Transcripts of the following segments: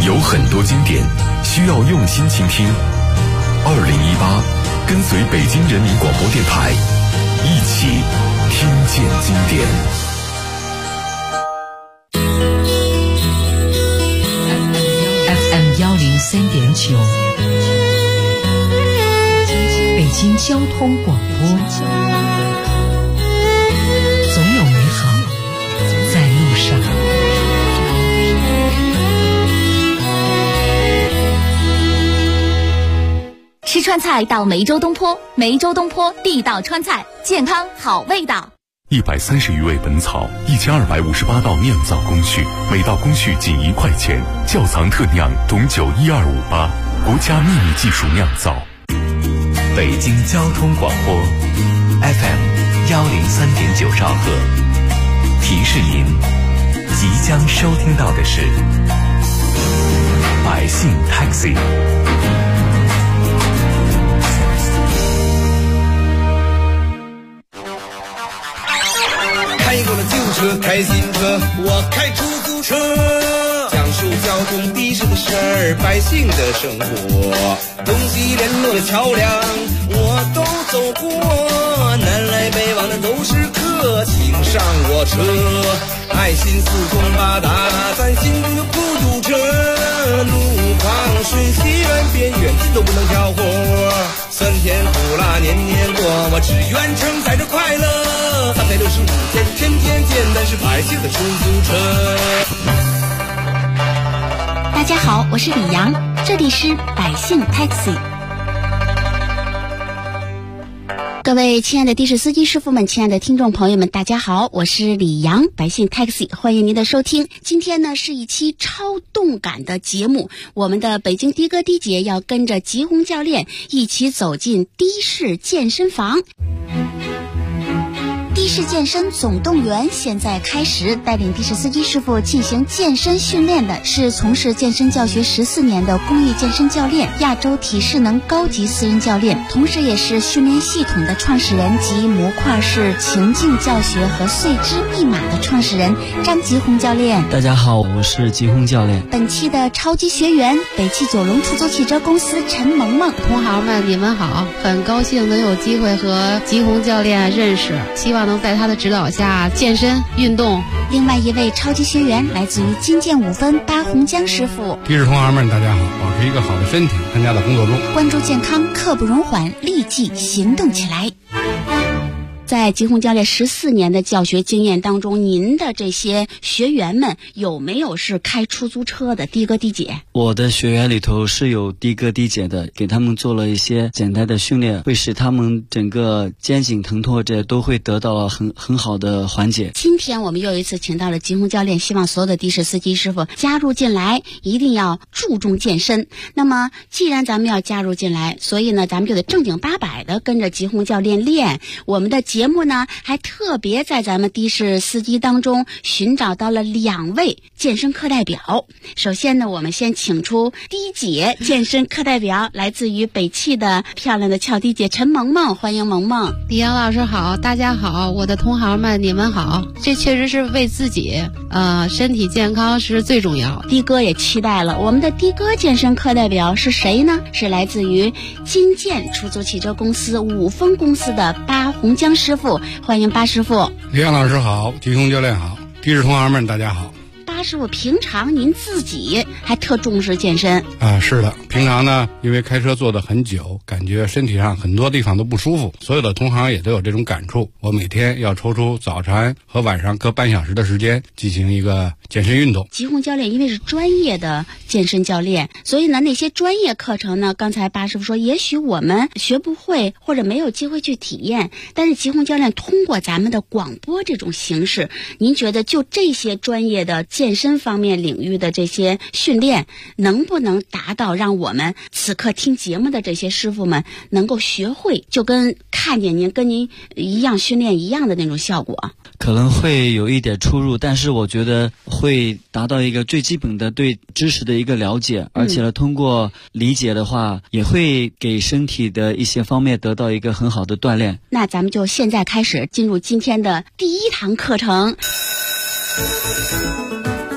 有很多经典需要用心倾听。2018，跟随北京人民广播电台，一起听见经典。 FM 103.9，北京交通广播。总有美好在路上。 吃川菜到梅州东坡，梅州东坡地道川菜，健康好味道。 130余味本草，1258道酿造工序，每道工序仅1块钱，窖藏特酿董酒12588，国家秘密技术酿造。 北京交通广播 FM 103.9兆赫，提示您即将收听到的是百姓 Taxi。 开过了旧车，开新车，我开出租车，讲述交通的士的事儿，百姓的生活，东西联络的桥梁我都走过，南来北往的都是客，请上我车，爱心四通八达，咱心中有孤独车，路况顺西远边远近都不能挑活，酸甜苦辣年年过，我只愿承载着快乐，365天天天见，但是百姓的出租车。 大家好，我是李阳，这里是百姓 Taxi。各位亲爱的的士司机师傅们，亲爱的听众朋友们，大家好，我是李阳，百姓 Taxi， 欢迎您的收听。今天呢是一期超动感的节目，我们的北京的哥的姐要跟着吉红教练一起走进的士健身房。的士健身总动员现在开始，带领的士司机师傅进行健身训练的是从事健身教学14年的公益健身教练，亚洲体适能高级私人教练，同时也是训练系统的创始人及模块式情境教学和碎肢密码的创始人张吉红教练。 大家好，我是吉红教练。 本期的超级学员，北汽九龙出租汽车公司陈萌萌。 同行们，你们好，很高兴能有机会和吉红教练认识，希望能在他的指导下健身运动。 另外一位超级学员来自于金剑5分巴洪江师傅。 的士同行们，大家好，保持一个好的身体，参加到工作中， 关注健康，刻不容缓，立即行动起来。在吉红教练14年的教学经验当中，您的这些学员们有没有是开出租车的的哥的姐？ 我的学员里头是有的哥的姐的，给他们做了一些简单的训练，会使他们整个肩颈疼痛这都会得到很好的缓解。 今天我们又一次请到了吉红教练，希望所有的的士司机师傅加入进来，一定要注重健身。那么既然咱们要加入进来，所以呢咱们就得正经八百的跟着吉红教练练。我们的节目呢还特别在咱们的士司机当中寻找到了2位健身课代表。首先呢，我们先请出的姐健身课代表，来自于北汽的漂亮的俏的姐陈萌萌，欢迎萌萌。 李阳老师好，大家好，我的同行们你们好。这确实是为自己身体健康是最重要。 的哥也期待了，我们的的哥健身课代表是谁呢？是来自于金剑出租汽车公司5分公司的巴洪江师傅，欢迎巴师傅。 李阳老师好，吉红教练好，的士同行们大家好。 巴师傅，平常您自己还特重视健身啊？是的，平常呢，因为开车坐得很久，感觉身体上很多地方都不舒服，所有的同行也都有这种感触。我每天要抽出早晨和晚上各半小时的时间进行一个健身运动。 吉红教练因为是专业的健身教练，所以呢那些专业课程呢，刚才巴师傅说也许我们学不会或者没有机会去体验，但是吉红教练通过咱们的广播这种形式，您觉得就这些专业的健身方面领域的这些训练能不能达到让我们此刻听节目的这些师傅们能够学会，就跟看见您跟您一样训练一样的那种效果？ 可能会有一点出入，但是我觉得会达到一个最基本的对知识的一个了解，而且呢通过理解的话也会给身体的一些方面得到一个很好的锻炼。 那咱们就现在开始进入今天的第1堂课程。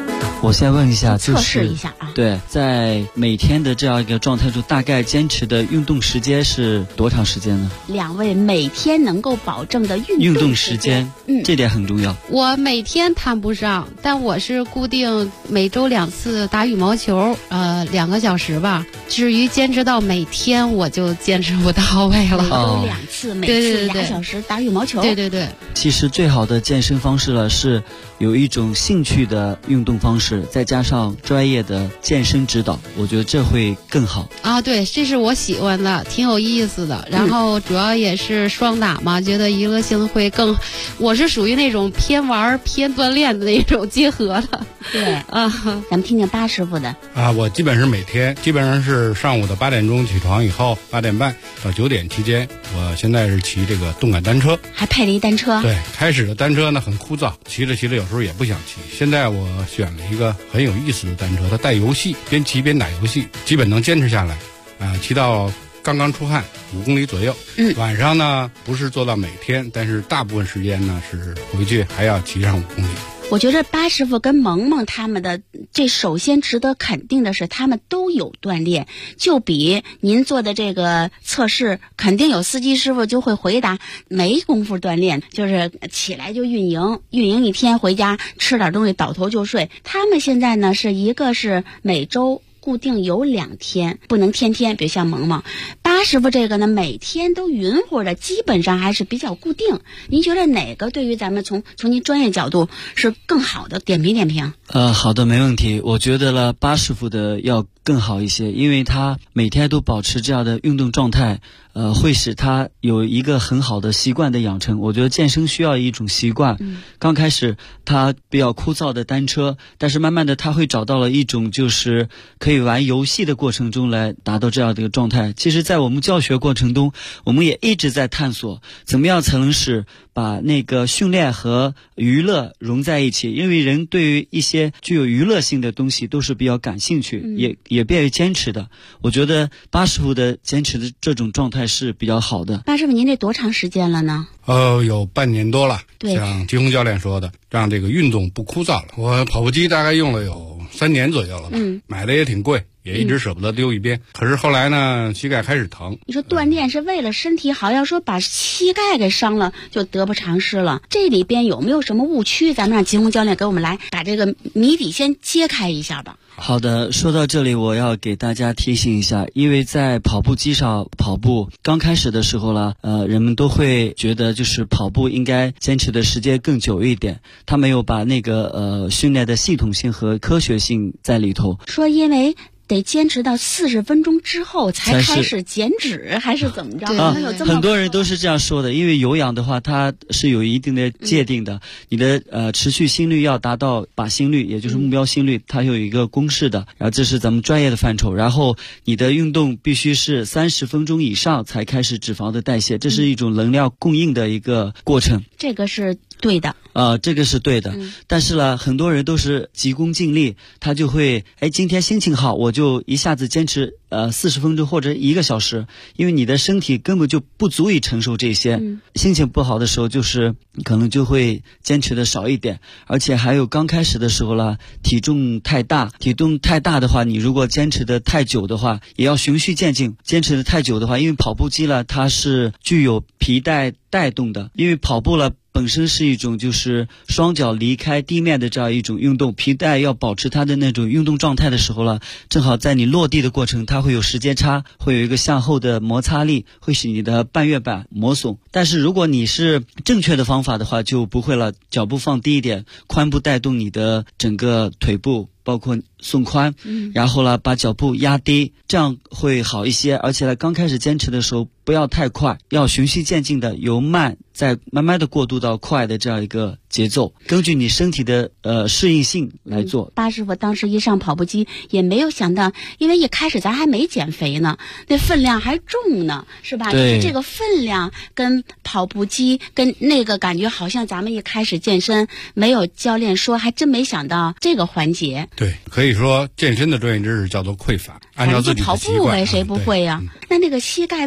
我先问一下，就是测试一下啊。 对，在每天的这样一个状态中，大概坚持的运动时间是多长时间呢 ？2位每天能够保证的运动时间，这点很重要。 我每天谈不上，但我是固定每周2次打羽毛球，2个小时吧。至于坚持到每天，我就坚持不到位了。 每周2次，每次2小时打羽毛球。 对对对。 其实最好的健身方式了是有一种兴趣的运动方式，再加上专业的健身指导，我觉得这会更好啊。对，这是我喜欢的，挺有意思的。然后主要也是双打嘛，觉得娱乐性会更。我是属于那种偏玩偏锻炼的那种结合的。 对啊，咱们听听巴师傅的啊。我基本是每天，基本上是上午的8点钟起床以后，8点半到9点期间，我现在是骑这个动感单车， 还配了一单车。 对，开始的单车呢很枯燥，骑着骑着有时候也不想骑。现在我选了一个很有意思的单车，它带游戏，边骑边打游戏，基本能坚持下来。骑到刚刚出汗5公里左右。晚上呢不是做到每天，但是大部分时间呢是回去还要骑上5公里。 我觉得巴师傅跟萌萌他们的这首先值得肯定的是，他们都有锻炼，就比您做的这个测试，肯定有司机师傅就会回答没工夫锻炼，就是起来就运营一天，回家吃点东西倒头就睡。他们现在呢是一个是每周固定有2天，不能天天，比如像萌萌。巴师傅这个呢，每天都匀乎的，基本上还是比较固定。您觉得哪个对于咱们从您专业角度是更好的？点评点评。 好的，没问题。我觉得了巴师傅的要更好一些，因为他每天都保持这样的运动状态，会使他有一个很好的习惯的养成。我觉得健身需要一种习惯。刚开始他比较枯燥的单车，但是慢慢的他会找到了一种就是可以玩游戏的过程中来达到这样的一个状态。其实在我们教学过程中，我们也一直在探索怎么样才能使把那个训练和娱乐融在一起，因为人对于一些具有娱乐性的东西都是比较感兴趣，也便于坚持的。我觉得巴师傅的坚持的这种状态是比较好的。 巴师傅，您这多长时间了呢？ 有半年多了。 对， 像吉红教练说的，让这个运动不枯燥了。我跑步机大概用了有3年左右了吧，买的也挺贵，也一直舍不得丢一边。可是后来呢，膝盖开始疼。 你说锻炼是为了身体好，要说把膝盖给伤了，就得不偿失了。这里边有没有什么误区？咱们让吉红教练给我们来把这个谜底先揭开一下吧。 好的，说到这里我要给大家提醒一下，因为在跑步机上跑步刚开始的时候了，人们都会觉得就是跑步应该坚持的时间更久一点，他没有把那个训练的系统性和科学性在里头。 说因为得坚持到40分钟之后才开始减脂，还是怎么着？ 很多人都是这样说的，因为有氧的话它是有一定的界定的，你的持续心率要达到靶心率，也就是目标心率，它有一个公式的。然后这是咱们专业的范畴。然后你的运动必须是30分钟以上才开始脂肪的代谢，这是一种能量供应的一个过程。 这个是对的。 这个是对的。但是呢，很多人都是急功近利，他就会今天心情好，我就一下子坚持40分钟或者1个小时，因为你的身体根本就不足以承受这些。心情不好的时候，就是可能就会坚持的少一点。而且还有刚开始的时候了，体重太大的话，你如果坚持的太久的话，也要循序渐进。坚持的太久的话，因为跑步机了，它是具有皮带带动的，因为跑步了本身是一种就是双脚离开地面的这样一种运动，皮带要保持它的那种运动状态的时候了，正好在你落地的过程，它会有时间差，会有一个向后的摩擦力，会使你的半月板磨损。但是如果你是正确的方法的话，就不会了，脚步放低一点，髋部带动你的整个腿部，包括送髋，然后呢把脚步压低，这样会好一些。而且呢，刚开始坚持的时候不要太快，要循序渐进的，由慢再慢慢的过渡到快的这样一个节奏，根据你身体的适应性来做。 巴师傅当时一上跑步机也没有想到，因为一开始咱还没减肥呢，那分量还重呢，是吧？ 对， 这个分量跟跑步机跟那个感觉好像咱们一开始健身没有教练说，还真没想到这个环节。 对，可以说健身的专业知识叫做匮乏，按照自己的习惯跑步呗，谁不会呀？那个膝盖为什么就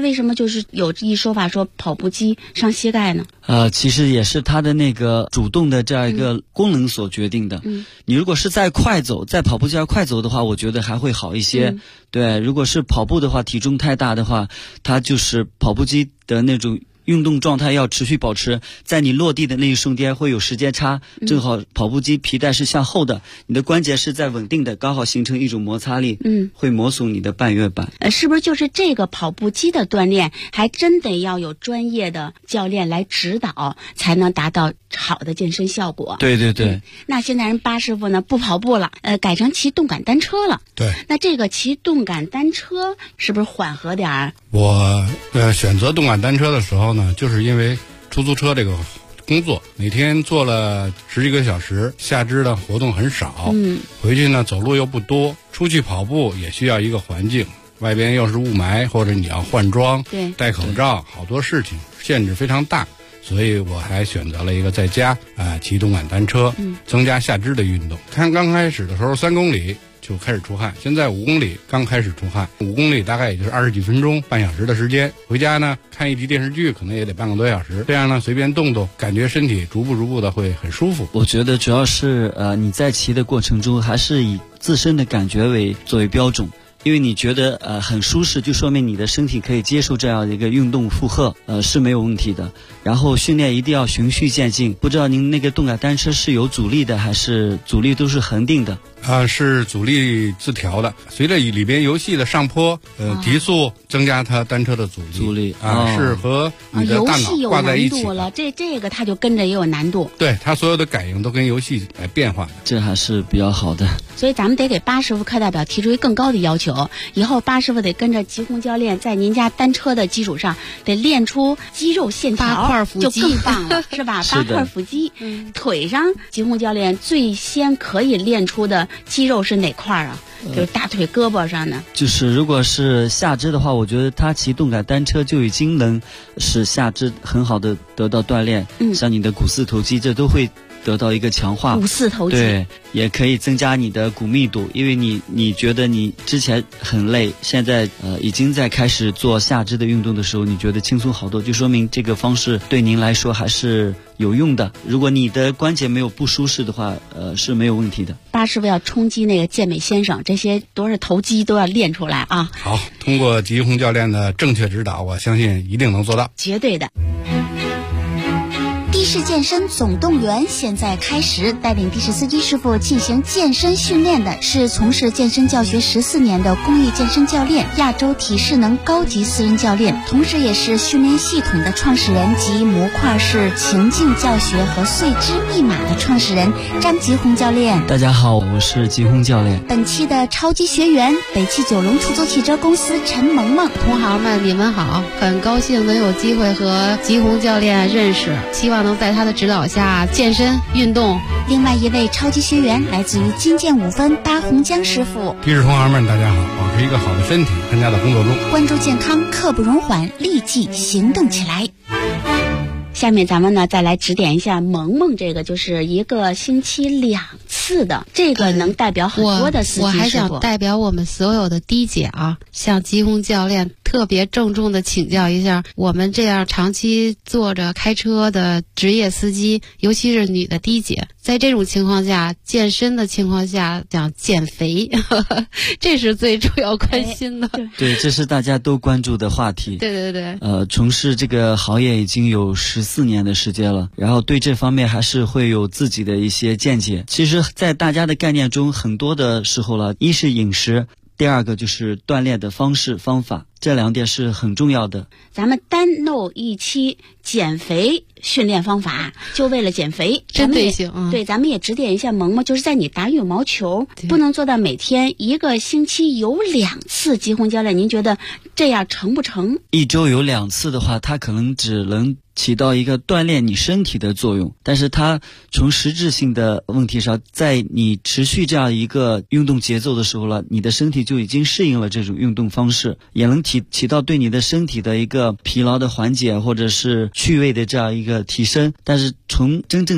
就是有一说法说跑步机伤膝盖呢？ 其实也是它的那个主动的这样一个功能所决定的。你如果是在快走，在跑步机上快走的话，我觉得还会好一些。对，如果是跑步的话，体重太大的话，它就是跑步机的那种运动状态要持续保持，在你落地的那一瞬间会有时间差，正好跑步机皮带是向后的，你的关节是在稳定的，刚好形成一种摩擦力，会磨损你的半月板。 是不是就是这个跑步机的锻炼，还真得要有专业的教练来指导，才能达到好的健身效果？ 对对对。 那现在人巴师傅呢不跑步了，改成骑动感单车了。 对。 那这个骑动感单车是不是缓和点儿？ 我选择动感单车的时候呢，就是因为出租车这个工作，每天坐了10几个小时，下肢的活动很少，回去呢走路又不多，出去跑步也需要一个环境，外边又是雾霾，或者你要换装， 对， 戴口罩，好多事情限制非常大，所以我还选择了一个在家骑动感单车，增加下肢的运动。看刚开始的时候3公里就开始出汗，现在5公里刚开始出汗，5公里大概也就是20几分钟，半小时的时间。回家呢看一集电视剧，可能也得半个多小时。这样呢随便动动，感觉身体逐步的会很舒服。 我觉得主要是你在骑的过程中，还是以自身的感觉作为标准。因为你觉得很舒适，就说明你的身体可以接受这样的一个运动负荷，是没有问题的。然后训练一定要循序渐进。不知道您那个动感单车是有阻力的，还是阻力都是恒定的？ 是阻力自调的，随着里边游戏的上坡，提速增加它单车的阻力是和你的大脑挂在一起了。这个它就跟着也有难度。 对，它所有的感应都跟游戏来变化的， 这还是比较好的。 所以咱们得给巴师傅课代表提出一更高的要求，以后巴师傅得跟着吉红教练，在您家单车的基础上，得练出肌肉线条 ，8块腹肌就更棒了，是吧？8块腹肌，腿上吉红教练最先可以练出的肌肉是哪块啊？就是大腿胳膊上的。 就是如果是下肢的话，我觉得他骑动感单车就已经能使下肢很好的得到锻炼，像你的股四头肌，这都会得到一个强化。 股四头肌， 对，也可以增加你的骨密度，因为你觉得你之前很累，现在已经在开始做下肢的运动的时候，你觉得轻松好多，就说明这个方式对您来说还是有用的。如果你的关节没有不舒适的话，是没有问题的。 巴师傅要冲击那个健美先生，这些多少头肌都要练出来啊！ 好，通过吉红教练的正确指导，我相信一定能做到， 绝对的。 的士健身总动员现在开始，带领的士司机师傅进行健身训练的是从事健身教学14年的公益健身教练、亚洲体适能高级私人教练，同时也是训练系统的创始人及模块式情境教学和碎肢密码的创始人张吉红教练。 大家好，我是吉红教练。 本期的超级学员，北汽九龙出租汽车公司陈萌萌。 同行们，你们好，很高兴能有机会和吉红教练认识，希望能在他的指导下健身运动。 另外一位超级学员来自于金剑5分巴洪江师傅。 的士同行们，大家好，保持一个好的身体，参加到工作中， 关注健康，刻不容缓，立即行动起来。 下面咱们呢再来指点一下萌萌，这个就是一个星期2次的，这个能代表很多的司机师傅。 我还想代表我们所有的的姐啊，向吉红教练特别郑重的请教一下，我们这样长期坐着开车的职业司机，尤其是女的的姐，在这种情况下，健身的情况下讲减肥这是最主要关心的。 对，这是大家都关注的话题。 对对对。 从事这个行业已经有14年的时间了，然后对这方面还是会有自己的一些见解。其实在大家的概念中，很多的时候了，一是饮食，第二个就是锻炼的方式方法，这2点是很重要的。 咱们单弄一期减肥训练方法，就为了减肥， 针对性。 对，咱们也指点一下萌萌，就是在你打羽毛球，不能做到每天1个星期有2次。吉红教练，您觉得这样成不成？ 一周有2次的话，它可能只能起到一个锻炼你身体的作用，但是它从实质性的问题上，在你持续这样一个运动节奏的时候了，你的身体就已经适应了这种运动方式，也能起到对你的身体的一个疲劳的缓解或者是趣味的这样一个提升。但是从真正的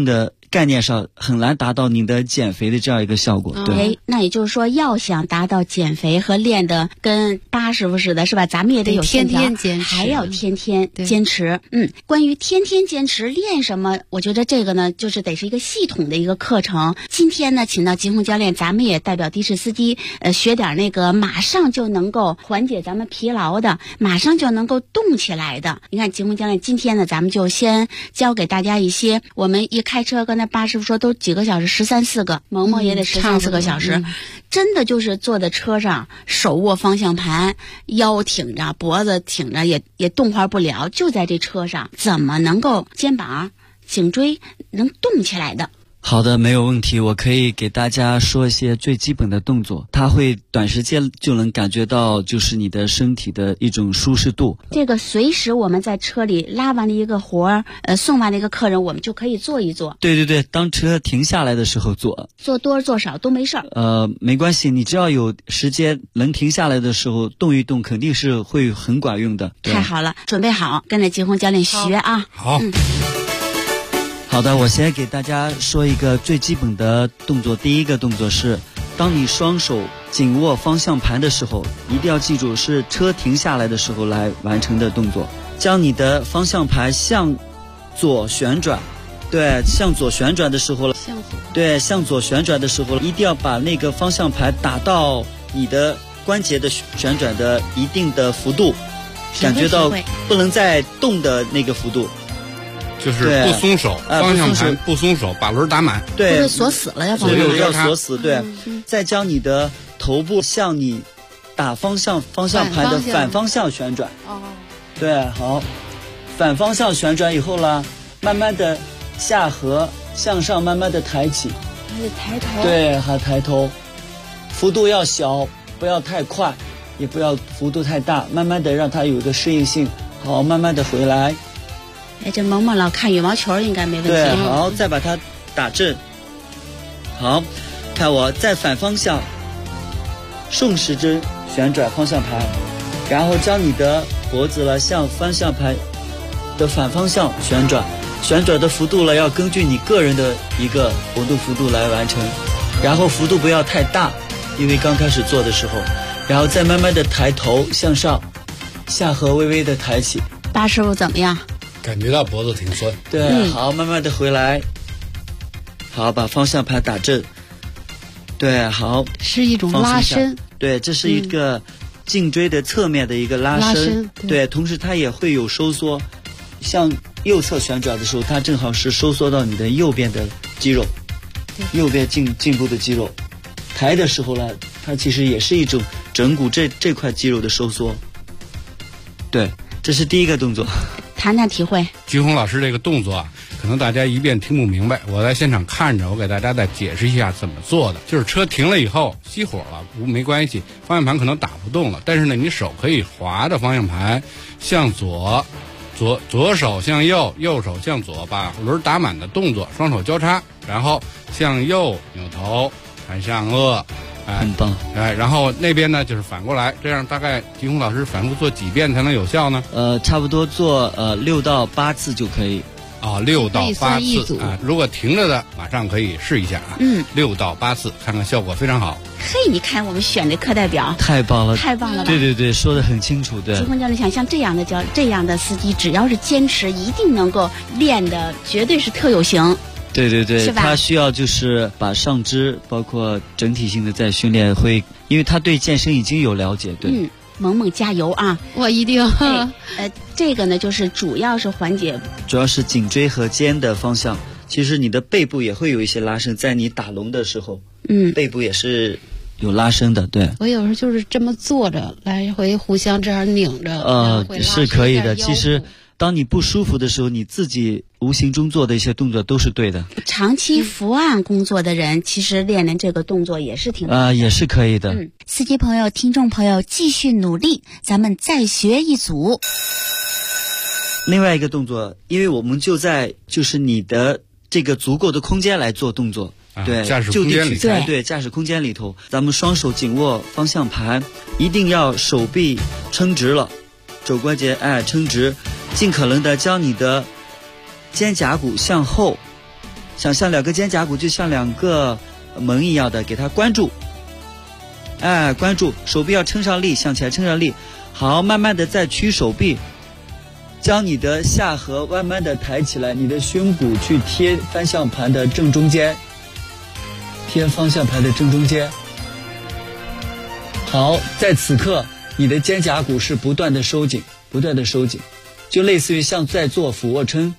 概念上很难达到你的减肥的这样一个效果。对， 那也就是说，要想达到减肥和练的跟巴师傅似的，是吧？咱们也得有天天坚持， 还要天天坚持。关于天天坚持练什么，我觉得这个呢，就是得是一个系统的一个课程。今天呢，请到吉红教练，咱们也代表的士司机，学点那个马上就能够缓解咱们疲劳的，马上就能够动起来的。你看，吉红教练今天呢，咱们就先教给大家一些，我们一开车，刚才巴师傅说都几个小时，13、14个，萌萌也得13、14个小时，真的就是坐在车上，手握方向盘，腰挺着，脖子挺着，也动弹不了，就在这车上，怎么能够肩膀、颈椎能动起来的？ 好的，没有问题。我可以给大家说一些最基本的动作，它会短时间就能感觉到就是你的身体的一种舒适度。 这个随时我们在车里拉完了一个活儿，送完了一个客人，我们就可以做一做。 对对对，当车停下来的时候做多做少都没事儿。 没关系，你只要有时间能停下来的时候动一动，肯定是会很管用的。 太好了，准备好，跟着吉红教练学啊。 好。 好的，我先给大家说一个最基本的动作。第一个动作是，当你双手紧握方向盘的时候，一定要记住是车停下来的时候来完成的动作。将你的方向盘向左旋转，对，向左旋转的时候，向左旋转的时候，一定要把那个方向盘打到你的关节的旋转的一定的幅度，感觉到不能再动的那个幅度。 就是不松手，方向盘不松手，把轮打满。 对， 锁死了呀， 左右要锁死。对，再将你的头部向你打方向盘的反方向旋转。对，好，反方向旋转以后呢，慢慢的下颌向上，慢慢的抬起。 还得抬头。对， 还抬头，幅度要小，不要太快，也不要幅度太大，慢慢的让它有一个适应性。好，慢慢的回来。 这萌萌老看羽毛球应该没问题。 对，好，再把它打正。好，看我再反方向顺时针旋转方向盘，然后将你的脖子了向方向盘的反方向旋转，旋转的幅度了要根据你个人的一个活动幅度来完成，然后幅度不要太大，因为刚开始做的时候，然后再慢慢的抬头向上，下颌微微的抬起。 巴师傅怎么样？ 感觉到脖子挺酸。 对，好，慢慢的回来。好，把方向盘打正。对，好， 是一种拉伸。 对，这是一个颈椎的侧面的一个拉伸。对，同时它也会有收缩。向右侧旋转的时候，它正好是收缩到你的右边的肌肉，右边颈部的肌肉。抬的时候呢，它其实也是一种枕骨这块肌肉的收缩。对，这是第一个动作。 谈谈体会。 菊红老师这个动作啊，可能大家一遍听不明白，我在现场看着，我给大家再解释一下怎么做的。就是车停了以后熄火了，没关系，方向盘可能打不动了，但是呢，你手可以划着方向盘向左手向右，右手向左，把轮打满的动作，双手交叉，然后向右扭头看向恶。 很棒。 然后那边呢就是反过来，这样大概菊红老师反复做几遍才能有效呢？ 差不多做6到8次就可以。 6到8次啊！如果停着的，马上可以试一下啊。6到8次，看看效果非常好。 嘿，你看我们选的课代表太棒了， 太棒了吧！ 对对对，说得很清楚。对， 吉红教练想像这样的司机，只要是坚持，一定能够练的绝对是特有型。 对对对，他需要就是把上肢包括整体性的在训练，因为他对健身已经有了解。对， 萌萌加油啊！ 我一定。 这个呢就是主要是缓解， 主要是颈椎和肩的方向。其实你的背部也会有一些拉伸，在你打龙的时候，背部也是有拉伸的。对， 我有时候就是这么坐着，来回互相这样拧着， 是可以的。其实当你不舒服的时候，你自己无形中做的一些动作都是对的。 长期伏案工作的人，其实练这个动作也是挺也是可以的。 司机朋友、听众朋友，继续努力，咱们再学一组。 另外一个动作，因为我们就是你的这个足够的空间来做动作。对， 驾驶空间里， 对，驾驶空间里头，咱们双手紧握方向盘，一定要手臂撑直了，肘关节撑直，尽可能的将你的肩胛骨向后想象2个肩胛骨就像2个门一样的，给它关住。关注，手臂要撑上力，向前撑上力。好，慢慢的再屈手臂，将你的下颌慢慢的抬起来，你的胸骨去贴方向盘的正中间，贴方向盘的正中间。好，在此刻你的肩胛骨是不断的收紧，不断的收紧，就类似于像在做俯卧撑。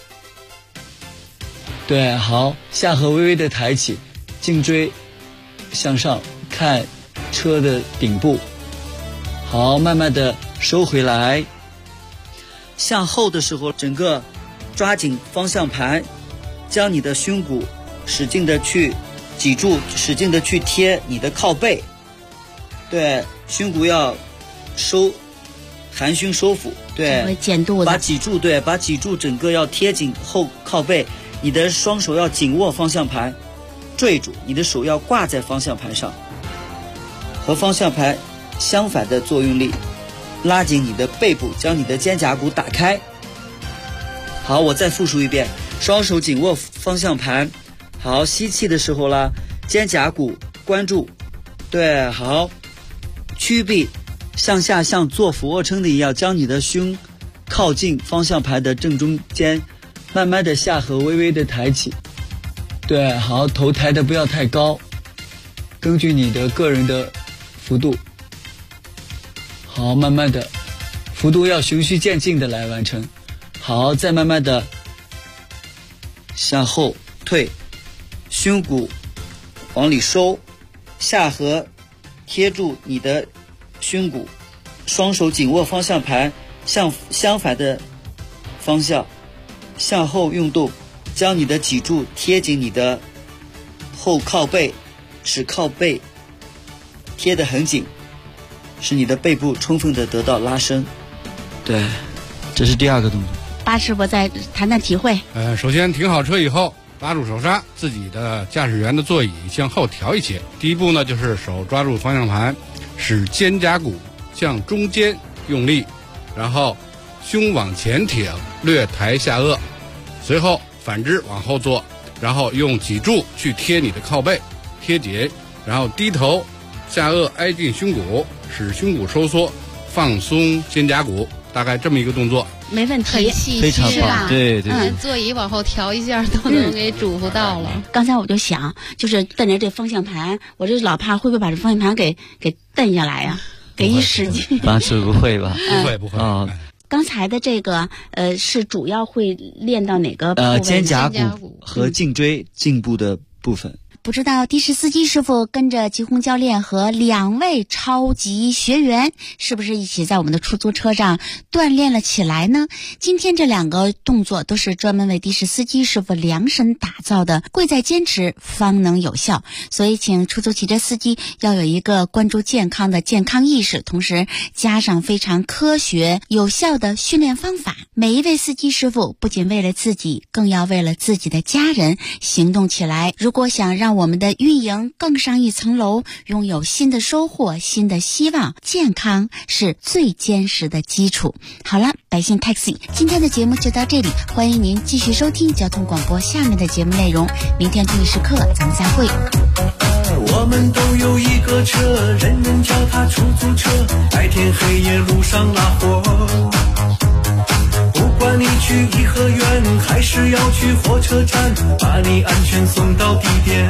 对，好，下颌微微的抬起，颈椎向上看车的顶部。好，慢慢的收回来。向后的时候，整个抓紧方向盘，将你的胸骨使劲的去挤住，使劲的去贴你的靠背。对，胸骨要收，含胸收腹。对， 减肚子， 把脊柱，对，把脊柱整个要贴紧后靠背。你的双手要紧握方向盘，坠住，你的手要挂在方向盘上，和方向盘相反的作用力，拉紧你的背部，将你的肩胛骨打开。好，我再复述一遍，双手紧握方向盘。好，吸气的时候啦，肩胛骨关注。对，好，屈臂向下，像做俯卧撑的一样，将你的胸靠近方向盘的正中间，慢慢的下颌微微的抬起。对，好，头抬的不要太高，根据你的个人的幅度。好，慢慢的幅度要循序渐进的来完成。好，再慢慢的向后退，胸骨往里收，下颌贴住你的胸骨，双手紧握方向盘，向相反的方向向后运动，将你的脊柱贴紧你的后靠背，使靠背贴得很紧，使你的背部充分的得到拉伸。对，这是第2个动作。 巴师傅再谈谈体会。 首先停好车以后，拉住手刹，自己的驾驶员的座椅向后调一些。第一步呢，就是手抓住方向盘，使肩胛骨向中间用力，然后胸往前挺，略抬下颚，随后反之往后坐，然后用脊柱去贴你的靠背，贴紧，然后低头，下颚挨近胸骨，使胸骨收缩，放松肩胛骨，大概这么一个动作。 没问题， 非常棒。对对， 座椅往后调一下都能给嘱咐到了。 刚才我就想，就是蹬着这方向盘，我这老怕会不会把这方向盘给蹬下来呀？给一使劲。 巴师不会吧？ 不会啊。 刚才的这个是主要会练到哪个部位？ 肩胛骨和颈椎颈部的部分。 不知道的士司机师傅跟着吉鸿教练和2位超级学员是不是一起在我们的出租车上锻炼了起来呢？今天这2个动作都是专门为的士司机师傅量身打造的，贵在坚持方能有效，所以请出租汽车司机要有一个关注健康的健康意识，同时加上非常科学有效的训练方法。每一位司机师傅不仅为了自己，更要为了自己的家人行动起来。如果想让我们的运营更上一层楼，拥有新的收获，新的希望，健康是最坚实的基础。好了，百姓 Taxi 今天的节目就到这里，欢迎您继续收听交通广播下面的节目内容，明天同一时刻咱们再会。 我们都有一个车，人人叫它出租车，白天黑夜路上拉货，不管你去颐和园还是要去火车站，把你安全送到地点。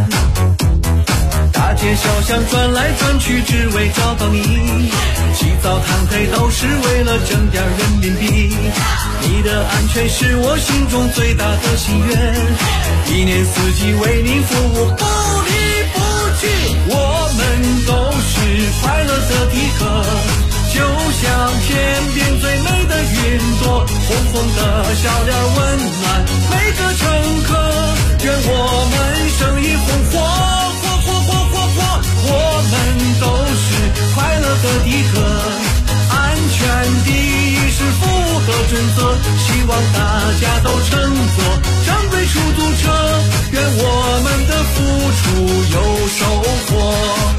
大街小巷转来转去，只为找到你，起早贪黑都是为了挣点人民币。你的安全是我心中最大的心愿，一年四季为您服务，不离不弃。我们都是快乐的的客，就像天边最美的云朵，红红的笑脸温暖每个乘客，愿我们生意红火，火火火火火，我们都是快乐的的客，安全第一是服务的准则，希望大家都乘坐正规出租车，愿我们的付出有收获。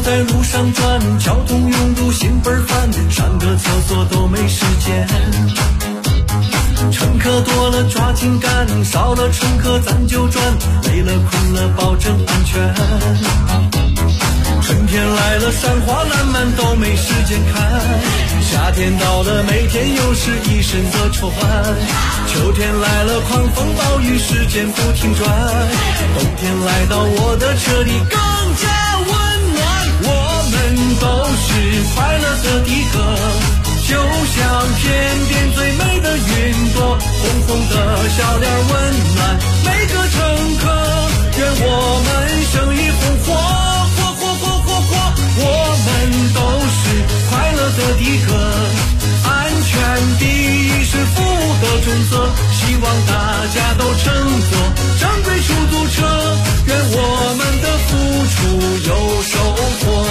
在路上转，交通拥堵心倍儿烦，上个厕所都没时间。乘客多了抓紧赶，少了乘客咱就转，累了困了保证安全。春天来了山花烂漫都没时间看，夏天到了每天又是一身的愁烦，秋天来了狂风暴雨时间不停转，冬天来到我的车里更加温暖。我们都是快乐的的歌，就像天边最美的云朵，红红的笑脸温暖每个乘客，愿我们生意红火，火火火火火，我们都是快乐的的哥，安全第一是服务的准则，希望大家都乘坐正规出租车，愿我们的付出有收获。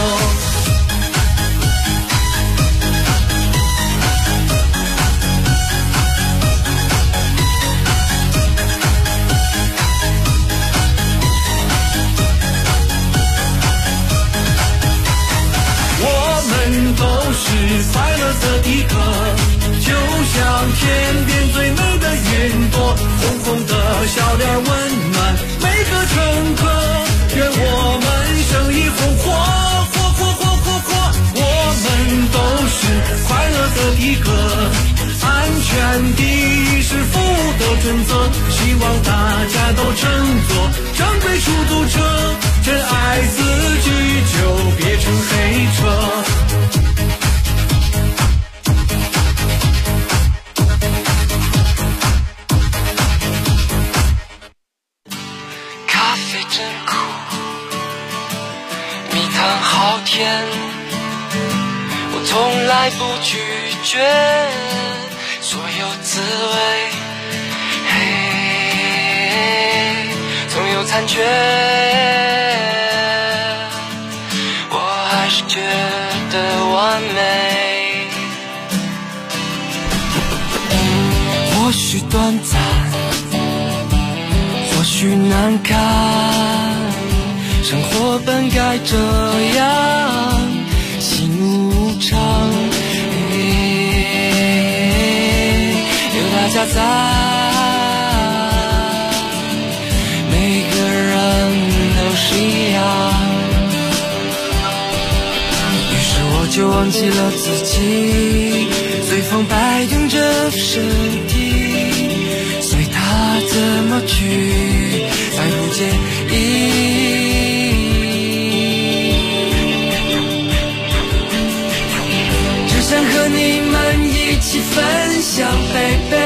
都是快乐的的歌，就像天边最美的云朵，红红的笑脸温暖每个乘客，愿我们生意红火，火火火火火，我们都是快乐的的歌，安全第一是服务的准则，希望大家都乘坐正规出租车，珍爱自己就别乘黑车。 好甜，我从来不拒绝所有滋味，嘿，总有残缺，我还是觉得完美。或许短暂，或许难堪，生活本该这样，喜怒无常，有大家在，每个人都是一样。于是我就忘记了自己，随风摆动着身体，随他怎么去，再不介意。想和你们一起分享，baby，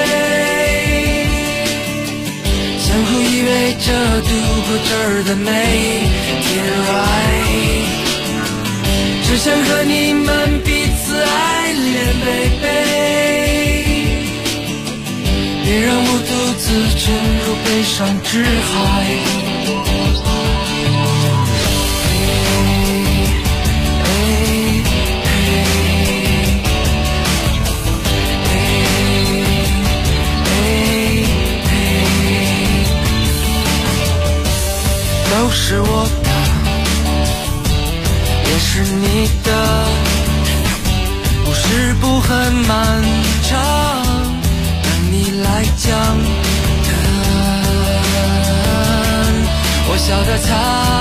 相互依偎着度过这儿的每天，right，只想和你们彼此爱恋，baby，别让我独自沉入悲伤之海。都是我的，也是你的，故事不很漫长，等你来讲。我笑得灿